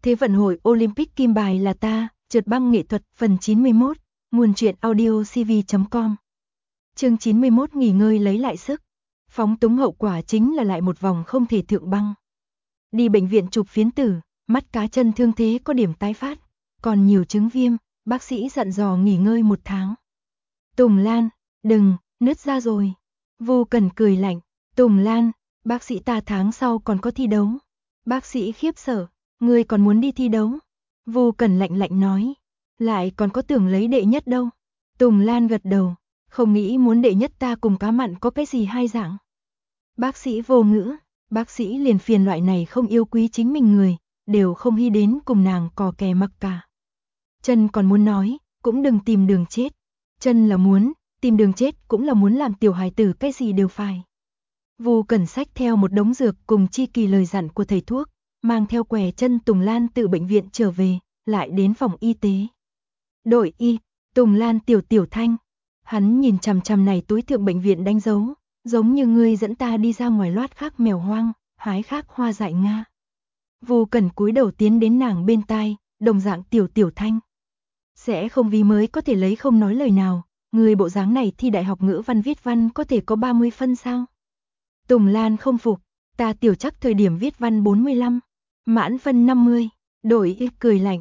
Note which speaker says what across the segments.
Speaker 1: Thế vận hội Olympic kim bài là ta, trượt băng nghệ thuật phần 91, nguồn truyện audio cv.com. Chương 91 nghỉ ngơi lấy lại sức. Phóng túng hậu quả chính là lại một vòng không thể thượng băng. Đi bệnh viện chụp phiến tử, mắt cá chân thương thế có điểm tái phát, còn nhiều chứng viêm, bác sĩ dặn dò nghỉ ngơi 1 tháng. Tùng Lan, đừng, nứt ra rồi. Vô Cần cười lạnh, Tùng Lan, bác sĩ ta tháng sau còn có thi đấu. Bác sĩ khiếp sợ, ngươi còn muốn đi thi đấu? Vô Cần lạnh lạnh nói, lại còn có tưởng lấy đệ nhất đâu. Tùng Lan gật đầu, không nghĩ muốn đệ nhất ta cùng cá mặn có cái gì hai dạng. Bác sĩ vô ngữ, bác sĩ liền phiền loại này không yêu quý chính mình người, đều không hy đến cùng nàng cò kè mặc cả. Chân còn muốn nói, cũng đừng tìm đường chết. Chân là muốn, tìm đường chết cũng là muốn làm tiểu hài tử cái gì đều phải. Vô Cần xách theo một đống dược cùng chi kỳ lời dặn của thầy thuốc, mang theo què chân Tùng Lan từ bệnh viện trở về, lại đến phòng y tế. Đội y, Tùng Lan tiểu thanh. Hắn nhìn chằm chằm này túi thượng bệnh viện đánh dấu, giống như ngươi dẫn ta đi ra ngoài loát khác mèo hoang, hái khác hoa dại Nga. Vô Cần cúi đầu tiến đến nàng bên tai, đồng dạng tiểu thanh. Sẽ không vì mới có thể lấy không nói lời nào, người bộ dáng này thi đại học ngữ văn viết văn có thể có 30 phân sao? Tùng Lan không phục, ta tiểu chắc thời điểm viết văn 45, mãn phân 50, Đội y cười lạnh,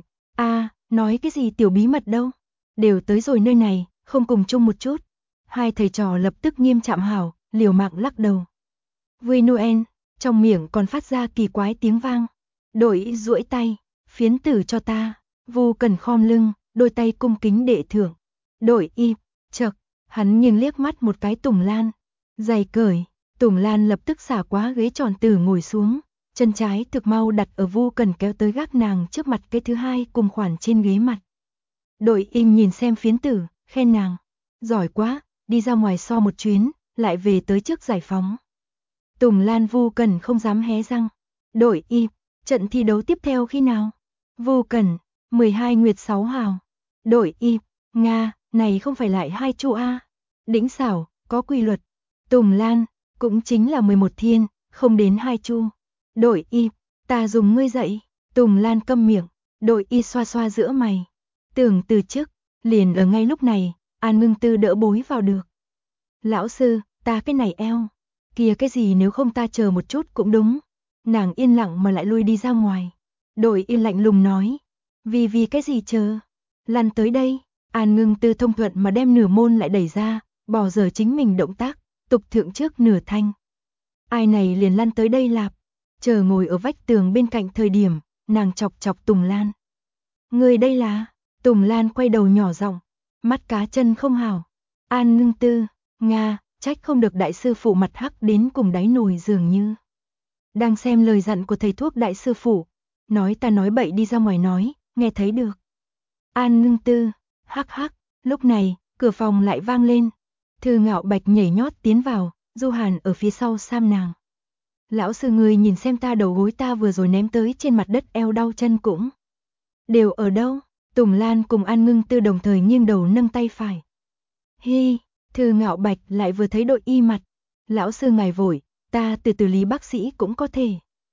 Speaker 1: nói cái gì tiểu bí mật đâu, đều tới rồi nơi này, không cùng chung một chút. Hai thầy trò lập tức nghiêm chạm hảo, liều mạng lắc đầu. Vui Noel, trong miệng còn phát ra kỳ quái tiếng vang. Đội y duỗi tay, phiến tử cho ta. Vô Cần khom lưng, đôi tay cung kính đệ thưởng. Đội y, chậc, hắn nhưng liếc mắt một cái Tùng Lan. Giày cởi, Tùng Lan lập tức xả quá ghế tròn tử ngồi xuống, chân trái thực mau đặt ở Vô Cần kéo tới gác nàng trước mặt cái thứ hai cùng khoản trên ghế mặt. Đội y nhìn xem phiến tử, khen nàng. Giỏi quá, đi ra ngoài so một chuyến, lại về tới trước giải phóng. Tùng Lan Vô Cần không dám hé răng. Đội y, trận thi đấu tiếp theo khi nào? Vô Cần, 12 Nguyệt 6 Hào. Đội y, Nga, này không phải lại 2 chu A. Đĩnh xảo, có quy luật. Tùng Lan, cũng chính là 11 thiên, không đến 2 chu. Đội y, ta dùng ngươi dạy. Tùng Lan câm miệng, đội y xoa xoa giữa mày. Tưởng từ chức, liền ở ngay lúc này, An Ngưng Tư đỡ bối vào được. Lão sư, ta cái này eo. Kìa cái gì nếu không ta chờ một chút cũng đúng. Nàng yên lặng mà lại lui đi ra ngoài. Đội y lạnh lùng nói. Vì cái gì chờ? Lăn tới đây. An Ngưng Tư thông thuận mà đem nửa môn lại đẩy ra, bỏ dở chính mình động tác, tục thượng trước nửa thanh. Ai này liền lăn tới đây lạp. Chờ ngồi ở vách tường bên cạnh thời điểm, nàng chọc Tùng Lan. Người đây là... Tùng Lan quay đầu nhỏ giọng, mắt cá chân không hảo. An Ngưng Tư, Nga, trách không được đại sư phụ mặt hắc đến cùng đáy nồi dường như. Đang xem lời dặn của thầy thuốc đại sư phụ, nói ta nói bậy đi ra ngoài nói, nghe thấy được. An Ngưng Tư, hắc, lúc này, cửa phòng lại vang lên. Thư Ngạo Bạch nhảy nhót tiến vào, Du Hàn ở phía sau sam nàng. Lão sư người nhìn xem ta đầu gối ta vừa rồi ném tới trên mặt đất eo đau chân cũng. Đều ở đâu? Tùng Lan cùng An Ngưng Tư đồng thời nghiêng đầu nâng tay phải. Hi, Thư Ngạo Bạch lại vừa thấy đội y mặt. Lão sư ngài vội, ta từ từ lý bác sĩ cũng có thể.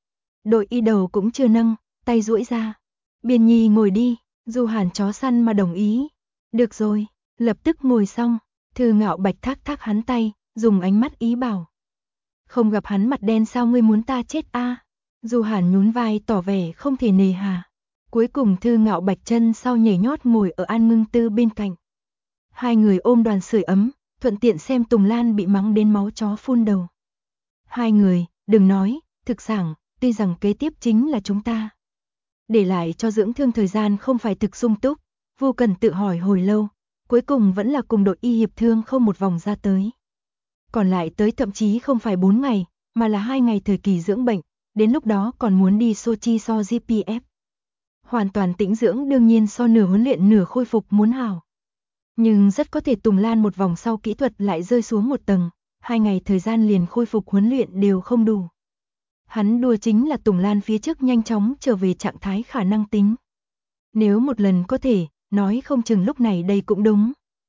Speaker 1: Đội y đầu cũng chưa nâng, tay duỗi ra. Biên Nhi ngồi đi, Du Hàn chó săn mà đồng ý. Được rồi, lập tức ngồi xong. Thư Ngạo Bạch thác hắn tay, dùng ánh mắt ý bảo. Không gặp hắn mặt đen sao ngươi muốn ta chết a? Du Hàn nhún vai tỏ vẻ không thể nề hà. Cuối cùng Thư Ngạo Bạch chân sau nhảy nhót ngồi ở An Ngưng Tư bên cạnh. Hai người ôm đoàn sưởi ấm, thuận tiện xem Tùng Lan bị mắng đến máu chó phun đầu. Hai người, đừng nói, thực sảng, tuy rằng kế tiếp chính là chúng ta. Để lại cho dưỡng thương thời gian không phải thực sung túc, Vô Cần tự hỏi hồi lâu, cuối cùng vẫn là cùng đội y hiệp thương không một vòng ra tới. Còn lại tới thậm chí không phải 4 ngày, mà là 2 ngày thời kỳ dưỡng bệnh, đến lúc đó còn muốn đi Sochi so GPF. Hoàn toàn tĩnh dưỡng đương nhiên so nửa huấn luyện nửa khôi phục muốn hảo. Nhưng rất có thể Tùng Lan một vòng sau kỹ thuật lại rơi xuống một tầng, 2 ngày thời gian liền khôi phục huấn luyện đều không đủ. Hắn đùa chính là Tùng Lan phía trước nhanh chóng trở về trạng thái khả năng tính. Nếu một lần có thể, nói không chừng lúc này đây cũng đúng.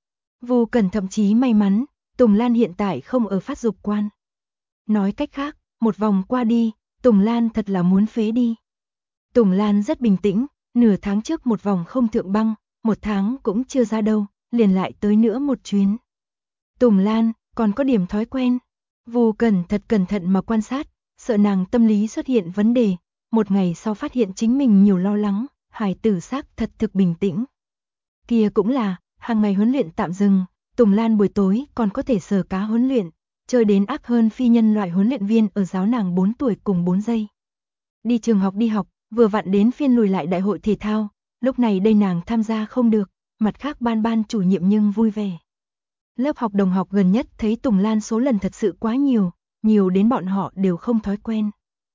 Speaker 1: Vô Cần thậm chí may mắn, Tùng Lan hiện tại không ở phát dục quan. Nói cách khác, một vòng qua đi, Tùng Lan thật là muốn phế đi. Tùng Lan rất bình tĩnh, nửa tháng trước một vòng không thượng băng, 1 tháng cũng chưa ra đâu, liền lại tới nữa một chuyến. Tùng Lan, còn có điểm thói quen. Vu Cẩn thật cẩn thận mà quan sát, sợ nàng tâm lý xuất hiện vấn đề, một ngày sau phát hiện chính mình nhiều lo lắng, hài tử xác thật thực bình tĩnh. Kia cũng là, hàng ngày huấn luyện tạm dừng, Tùng Lan buổi tối còn có thể sờ cá huấn luyện, chơi đến ác hơn phi nhân loại huấn luyện viên ở giáo nàng 4 tuổi cùng 4 giây. Đi trường học đi học, vừa vặn đến phiên lùi lại đại hội thể thao, lúc này đây nàng tham gia không được, mặt khác ban chủ nhiệm nhưng vui vẻ. Lớp học đồng học gần nhất thấy Tùng Lan số lần thật sự quá nhiều đến bọn họ đều không thói quen.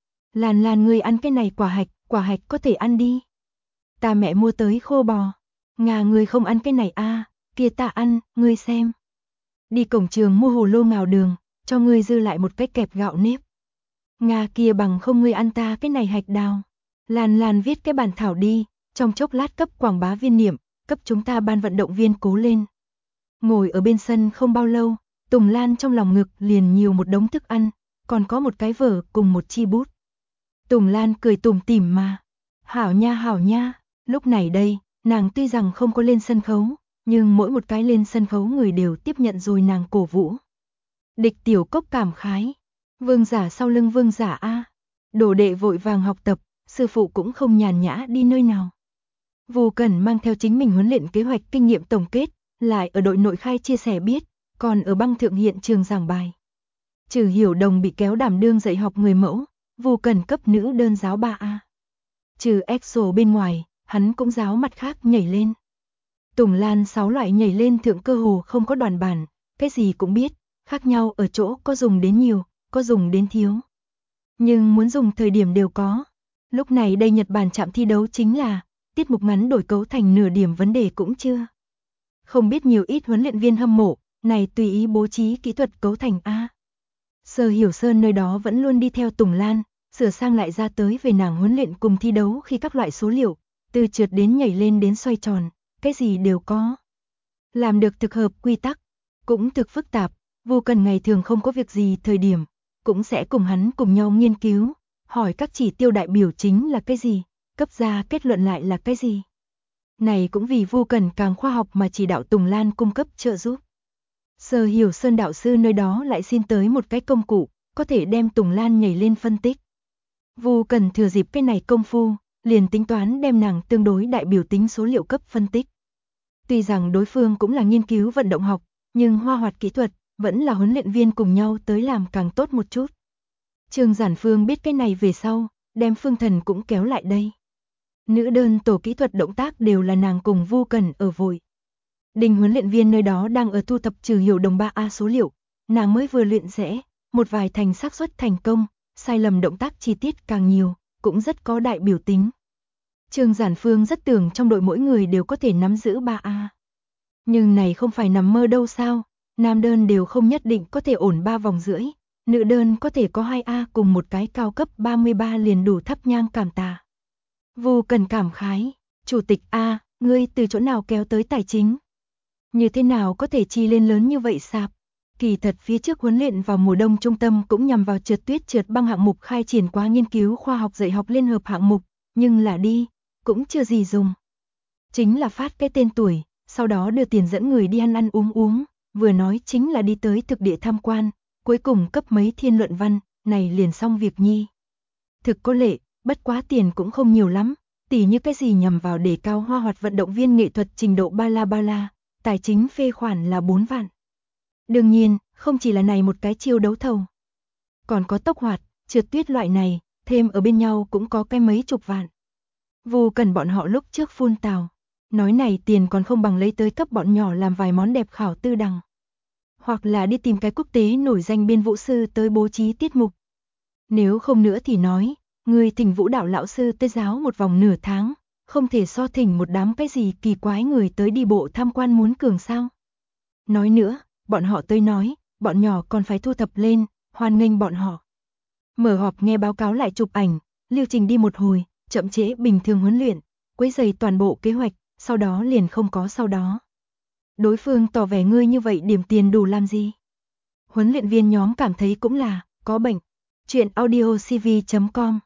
Speaker 1: Lan ngươi ăn cái này quả hạch có thể ăn đi. Ta mẹ mua tới khô bò. Nga ngươi không ăn cái này a, kia ta ăn, ngươi xem. Đi cổng trường mua hồ lô ngào đường, cho ngươi dư lại một cái kẹp gạo nếp. Nga kia bằng không ngươi ăn ta cái này hạch đào. Lan viết cái bản thảo đi, trong chốc lát cấp quảng bá viên niệm, cấp chúng ta ban vận động viên cố lên. Ngồi ở bên sân không bao lâu, Tùng Lan trong lòng ngực liền nhiều một đống thức ăn, còn có một cái vở cùng một chi bút. Tùng Lan cười tủm tỉm mà. Hảo nha, lúc này đây, nàng tuy rằng không có lên sân khấu, nhưng mỗi một cái lên sân khấu người đều tiếp nhận rồi nàng cổ vũ. Địch Tiểu Cốc cảm khái. Vương giả sau lưng vương giả a. Đồ đệ vội vàng học tập, sư phụ cũng không nhàn nhã đi nơi nào. Vu Cẩn mang theo chính mình huấn luyện kế hoạch kinh nghiệm tổng kết, lại ở đội nội khai chia sẻ biết, còn ở băng thượng hiện trường giảng bài. Trừ Hiểu Đồng bị kéo đảm đương dạy học người mẫu, Vu Cẩn cấp nữ đơn giáo 3A. Trừ EXO bên ngoài, hắn cũng giáo mặt khác nhảy lên. Tùng Lan 6 loại nhảy lên thượng cơ hồ không có đoàn bản, cái gì cũng biết, khác nhau ở chỗ có dùng đến nhiều, có dùng đến thiếu. Nhưng muốn dùng thời điểm đều có. Lúc này đây Nhật Bản chạm thi đấu chính là, tiết mục ngắn đổi cấu thành nửa điểm vấn đề cũng chưa. Không biết nhiều ít huấn luyện viên hâm mộ, này tùy ý bố trí kỹ thuật cấu thành A. Sở Hiểu Sơn nơi đó vẫn luôn đi theo Tùng Lan, sửa sang lại ra tới về nàng huấn luyện cùng thi đấu khi các loại số liệu, từ trượt đến nhảy lên đến xoay tròn, cái gì đều có. Làm được thực hợp quy tắc, cũng thực phức tạp, Vu Cẩn ngày thường không có việc gì thời điểm, cũng sẽ cùng hắn cùng nhau nghiên cứu, hỏi các chỉ tiêu đại biểu chính là cái gì, cấp ra kết luận lại là cái gì. Này cũng vì Vu Cẩn càng khoa học mà chỉ đạo Tùng Lan cung cấp trợ giúp. Sở Hiểu Sơn đạo sư nơi đó lại xin tới một cái công cụ, có thể đem Tùng Lan nhảy lên phân tích. Vu Cẩn thừa dịp cái này công phu, liền tính toán đem nàng tương đối đại biểu tính số liệu cấp phân tích. Tuy rằng đối phương cũng là nghiên cứu vận động học, nhưng hoa hoạt kỹ thuật, vẫn là huấn luyện viên cùng nhau tới làm càng tốt một chút. Trương Giản Phương biết cái này về sau, đem Phương Thần cũng kéo lại đây. Nữ đơn tổ kỹ thuật động tác đều là nàng cùng Vu Cẩn ở vội. Đình huấn luyện viên nơi đó đang ở thu thập Trừ Hiểu Đồng 3A số liệu, nàng mới vừa luyện rẽ, một vài thành xác suất thành công, sai lầm động tác chi tiết càng nhiều, cũng rất có đại biểu tính. Trương Giản Phương rất tưởng trong đội mỗi người đều có thể nắm giữ 3A. Nhưng này không phải nằm mơ đâu sao, nam đơn đều không nhất định có thể ổn 3 vòng rưỡi, nữ đơn có thể có 2A cùng một cái cao cấp 33 liền đủ thắp nhang cảm tạ. Vu Cẩn cảm khái, chủ tịch A, ngươi từ chỗ nào kéo tới tài chính? Như thế nào có thể chi lên lớn như vậy sạp? Kỳ thật phía trước huấn luyện vào mùa đông trung tâm cũng nhằm vào trượt tuyết trượt băng hạng mục khai triển quá nghiên cứu khoa học dạy học liên hợp hạng mục, nhưng là đi, cũng chưa gì dùng. Chính là phát cái tên tuổi, sau đó đưa tiền dẫn người đi ăn uống, vừa nói chính là đi tới thực địa tham quan, cuối cùng cấp mấy thiên luận văn, này liền xong việc nhi. Thực có lệ, bất quá tiền cũng không nhiều lắm, tỉ như cái gì nhằm vào đề cao hoa hoạt vận động viên nghệ thuật trình độ ba la, tài chính phê khoản là 4 vạn. Đương nhiên, không chỉ là này một cái chiêu đấu thầu. Còn có tốc hoạt, trượt tuyết loại này, thêm ở bên nhau cũng có cái mấy chục vạn. Vu Cẩn bọn họ lúc trước phun tào, nói này tiền còn không bằng lấy tới cấp bọn nhỏ làm vài món đẹp khảo tư đằng. Hoặc là đi tìm cái quốc tế nổi danh biên vũ sư tới bố trí tiết mục. Nếu không nữa thì nói, người thỉnh vũ đạo lão sư tới giáo một vòng nửa tháng, không thể so thỉnh một đám cái gì kỳ quái người tới đi bộ tham quan muốn cường sao. Nói nữa, bọn họ tới nói, bọn nhỏ còn phải thu thập lên, hoan nghênh bọn họ. Mở họp nghe báo cáo lại chụp ảnh, lưu trình đi một hồi, chậm trễ bình thường huấn luyện, quấy rầy toàn bộ kế hoạch, sau đó liền không có sau đó. Đối phương tỏ vẻ ngươi như vậy điểm tiền đủ làm gì? Huấn luyện viên nhóm cảm thấy cũng là, có bệnh. Chuyện audiocv.com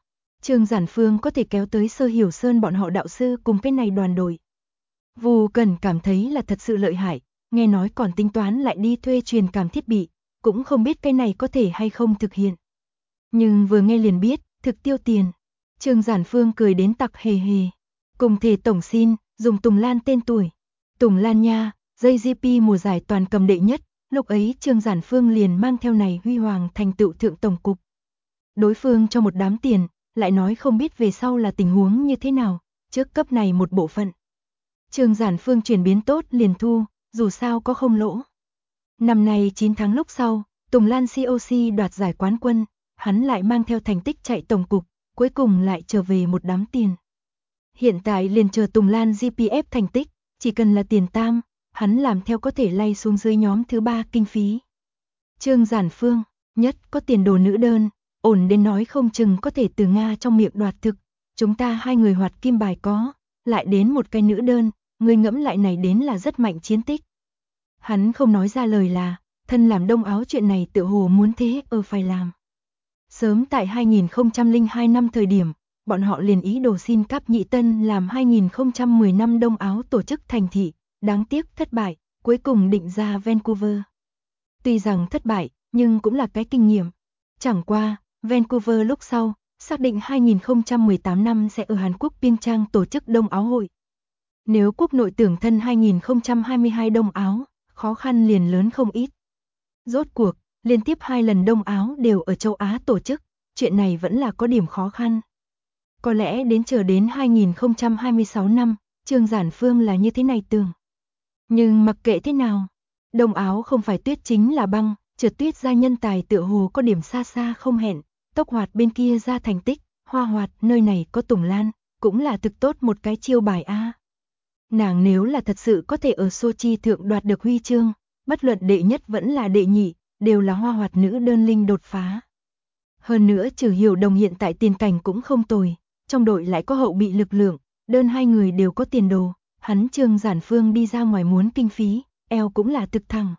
Speaker 1: Trương Giản Phương có thể kéo tới Sơ Hiểu Sơn bọn họ đạo sư cùng cái này đoàn đội. Vu Cần cảm thấy là thật sự lợi hại, nghe nói còn tính toán lại đi thuê truyền cảm thiết bị, cũng không biết cái này có thể hay không thực hiện. Nhưng vừa nghe liền biết, thực tiêu tiền. Trương Giản Phương cười đến tặc hề hề. Cùng thể tổng xin, dùng Tùng Lan tên tuổi. Tùng Lan nha, JGP mùa giải toàn cầm đệ nhất, lúc ấy Trương Giản Phương liền mang theo này huy hoàng thành tựu thượng tổng cục. Đối phương cho một đám tiền, lại nói không biết về sau là tình huống như thế nào, trước cấp này một bộ phận. Trương Giản Phương chuyển biến tốt liền thu, dù sao có không lỗ. Năm nay 9 tháng lúc sau, Tùng Lan COC đoạt giải quán quân, hắn lại mang theo thành tích chạy tổng cục, cuối cùng lại trở về một đám tiền. Hiện tại liền chờ Tùng Lan GPF thành tích, chỉ cần là tiền tam, hắn làm theo có thể lay xuống dưới nhóm thứ 3 kinh phí. Trương Giản Phương, nhất có tiền đồ nữ đơn, ổn đến nói không chừng có thể từ Nga trong miệng đoạt thực, chúng ta hai người hoạt kim bài có, lại đến một cái nữ đơn, người ngẫm lại này đến là rất mạnh chiến tích. Hắn không nói ra lời là, thân làm đông áo chuyện này tự hồ muốn thế phải làm. Sớm tại 2002 năm thời điểm, bọn họ liền ý đồ xin cáp nhị tân làm 2010 năm đông áo tổ chức thành thị, đáng tiếc thất bại, cuối cùng định ra Vancouver. Tuy rằng thất bại, nhưng cũng là cái kinh nghiệm. Chẳng qua, Vancouver lúc sau, xác định 2018 năm sẽ ở Hàn Quốc Pyeongchang tổ chức đông áo hội. Nếu quốc nội tưởng thân 2022 đông áo, khó khăn liền lớn không ít. Rốt cuộc, liên tiếp 2 lần đông áo đều ở châu Á tổ chức, chuyện này vẫn là có điểm khó khăn. Có lẽ đến chờ đến 2026 năm, Trương Giản Phương là như thế này tưởng. Nhưng mặc kệ thế nào, đông áo không phải tuyết chính là băng, trượt tuyết ra nhân tài tựa hồ có điểm xa xa không hẹn, tốc hoạt bên kia ra thành tích, hoa hoạt nơi này có Tùng Lan, cũng là thực tốt một cái chiêu bài A. Nàng nếu là thật sự có thể ở Sochi thượng đoạt được huy chương, bất luận đệ nhất vẫn là đệ nhị, đều là hoa hoạt nữ đơn linh đột phá. Hơn nữa Trừ Hiểu Đồng hiện tại tiền cảnh cũng không tồi, trong đội lại có hậu bị lực lượng, đơn hai người đều có tiền đồ, hắn Trương Giản Phương đi ra ngoài muốn kinh phí, eo cũng là thực thẳng.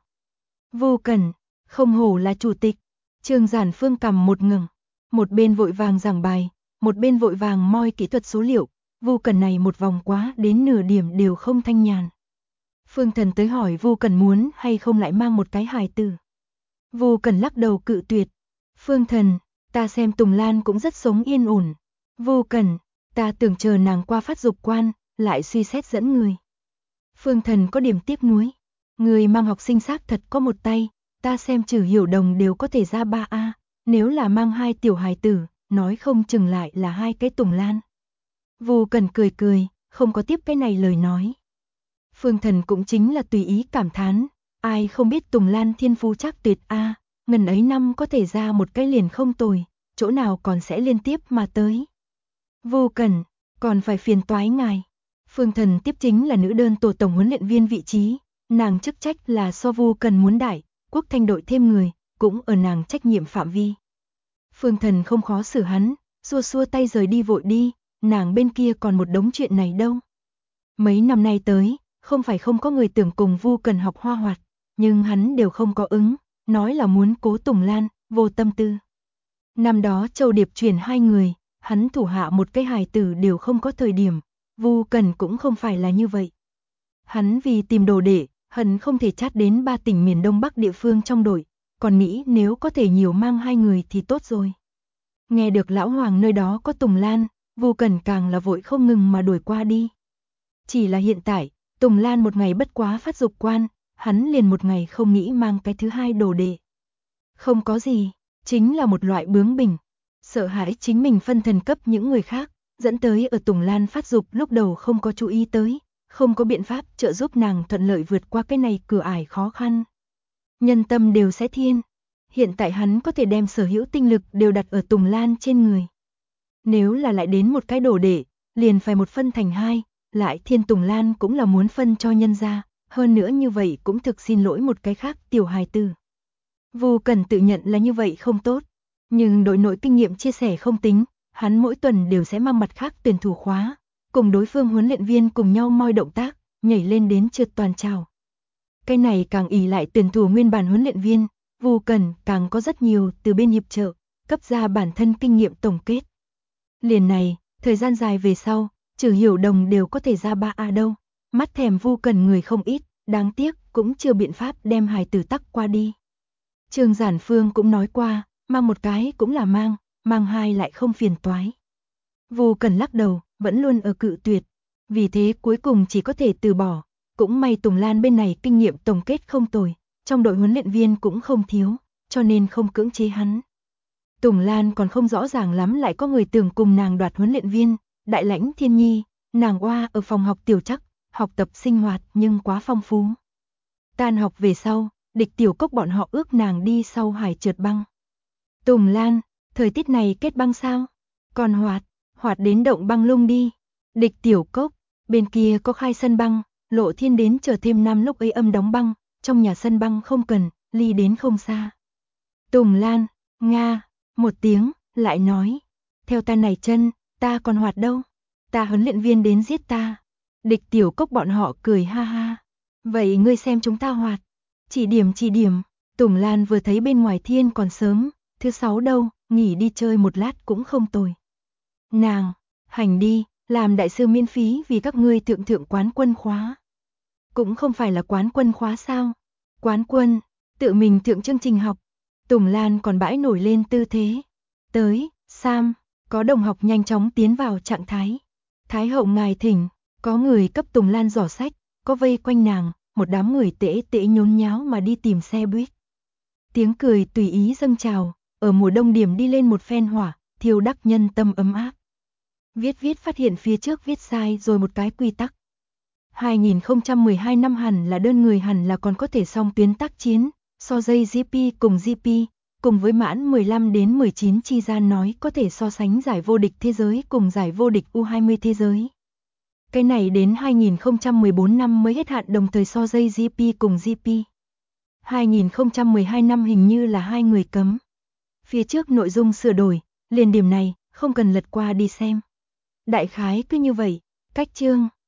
Speaker 1: Vô Cần, không hổ là chủ tịch, Trương Giản Phương cầm một ngừng, một bên vội vàng giảng bài, một bên vội vàng moi kỹ thuật số liệu, Vô Cần này một vòng quá đến nửa điểm đều không thanh nhàn. Phương Thần tới hỏi Vô Cần muốn hay không lại mang một cái hài tử. Vô Cần lắc đầu cự tuyệt. Phương Thần, ta xem Tùng Lan cũng rất sống yên ổn. Vô Cần, ta tưởng chờ nàng qua phát dục quan, lại suy xét dẫn người. Phương Thần có điểm tiếc nuối. Người mang học sinh xác thật có một tay, ta xem Trừ Hiểu Đồng đều có thể ra 3A, nếu là mang 2 tiểu hài tử, nói không chừng lại là 2 cái Tùng Lan. Vô Cần cười cười, không có tiếp cái này lời nói. Phương Thần cũng chính là tùy ý cảm thán, ai không biết Tùng Lan thiên phú chắc tuyệt A, ngần ấy năm có thể ra một cái liền không tồi, chỗ nào còn sẽ liên tiếp mà tới. Vô Cần, còn phải phiền toái ngài. Phương Thần tiếp chính là nữ đơn tổ tổng huấn luyện viên vị trí, nàng chức trách là so Vô Cần muốn đại, quốc thanh đội thêm người, cũng ở nàng trách nhiệm phạm vi. Phương Thần không khó xử hắn, xua xua tay rời đi vội đi, nàng bên kia còn một đống chuyện này đâu. Mấy năm nay tới, không phải không có người tưởng cùng Vu Cần học hoa hoạt, nhưng hắn đều không có ứng, nói là muốn cố Tùng Lan, vô tâm tư. Năm đó Châu Điệp chuyển 2 người, hắn thủ hạ một cái hài tử đều không có thời điểm, Vu Cần cũng không phải là như vậy. Hắn vì tìm đồ đệ, hận không thể chát đến 3 tỉnh miền Đông Bắc địa phương trong đội, còn nghĩ nếu có thể nhiều mang 2 người thì tốt rồi. Nghe được lão hoàng nơi đó có Tùng Lan, Vu Cần càng là vội không ngừng mà đuổi qua đi. Chỉ là hiện tại, Tùng Lan một ngày bất quá phát dục quan, hắn liền một ngày không nghĩ mang cái thứ 2 đồ đệ. Không có gì, chính là một loại bướng bỉnh, sợ hãi chính mình phân thần cấp những người khác, dẫn tới ở Tùng Lan phát dục lúc đầu không có chú ý tới, không có biện pháp trợ giúp nàng thuận lợi vượt qua cái này cửa ải khó khăn. Nhân tâm đều sẽ thiên, hiện tại hắn có thể đem sở hữu tinh lực đều đặt ở Tùng Lan trên người. Nếu là lại đến một cái đồ đệ, liền phải một phân thành 2, lại Thiên Tùng Lan cũng là muốn phân cho nhân gia, hơn nữa như vậy cũng thực xin lỗi một cái khác tiểu hài tử. Vu Cần tự nhận là như vậy không tốt, nhưng đội nội kinh nghiệm chia sẻ không tính, hắn mỗi tuần đều sẽ mang mặt khác tuyển thủ khóa, cùng đối phương huấn luyện viên cùng nhau moi động tác, nhảy lên đến trượt toàn trào. Cái này càng ỷ lại tuyển thủ nguyên bản huấn luyện viên, Vu Cần càng có rất nhiều từ bên hiệp trợ, cấp ra bản thân kinh nghiệm tổng kết. Liền này, thời gian dài về sau, Trừ Hiểu Đồng đều có thể ra ba a đâu. Mắt thèm Vu Cần người không ít, đáng tiếc cũng chưa biện pháp đem hài tử tắc qua đi. Trương Giản Phương cũng nói qua, mang một cái cũng là mang hai lại không phiền toái. Vu Cần lắc đầu, vẫn luôn ở cự tuyệt, vì thế cuối cùng chỉ có thể từ bỏ. Cũng may Tùng Lan bên này kinh nghiệm tổng kết không tồi, trong đội huấn luyện viên cũng không thiếu, cho nên không cưỡng chế hắn. Tùng Lan còn không rõ ràng lắm lại có người tưởng cùng nàng đoạt huấn luyện viên, Đại Lãnh Thiên Nhi, nàng oa ở phòng học tiểu chắc, học tập sinh hoạt nhưng quá phong phú. Tan học về sau, Địch Tiểu Cốc bọn họ ước nàng đi sau hải trượt băng. Tùng Lan, thời tiết này kết băng sao? Còn hoạt đến động băng lung đi. Địch Tiểu Cốc, bên kia có khai sân băng, Lộ Thiên đến chờ thêm năm lúc ấy âm đóng băng, trong nhà sân băng không cần, ly đến không xa. Tùng Lan, Nga, một tiếng, lại nói, theo ta này chân, ta còn hoạt đâu, ta huấn luyện viên đến giết ta. Địch Tiểu Cốc bọn họ cười ha ha, vậy ngươi xem chúng ta hoạt, chỉ điểm. Tùng Lan vừa thấy bên ngoài thiên còn sớm, thứ 6 đâu, nghỉ đi chơi một lát cũng không tồi. Nàng, hành đi, làm đại sư miễn phí vì các ngươi thượng quán quân khóa. Cũng không phải là quán quân khóa sao? Quán quân, tự mình thượng chương trình học. Tùng Lan còn bãi nổi lên tư thế. Tới, Sam, có đồng học nhanh chóng tiến vào trạng thái. Thái hậu ngài thỉnh, có người cấp Tùng Lan giỏ sách, có vây quanh nàng, một đám người tễ nhốn nháo mà đi tìm xe buýt. Tiếng cười tùy ý dâng trào, ở mùa đông điểm đi lên một phen hỏa, thiêu đắc nhân tâm ấm áp. Viết phát hiện phía trước viết sai rồi một cái quy tắc. 2012 năm hẳn là đơn người hẳn là còn có thể song tuyến tác chiến, so dây GP, cùng với mãn 15 đến 19 chi gian nói có thể so sánh giải vô địch thế giới cùng giải vô địch U20 thế giới. Cái này đến 2014 năm mới hết hạn đồng thời so dây GP cùng GP. 2012 năm hình như là 2 người cấm. Phía trước nội dung sửa đổi, liền điểm này, không cần lật qua đi xem. Đại khái cứ như vậy, cách chương.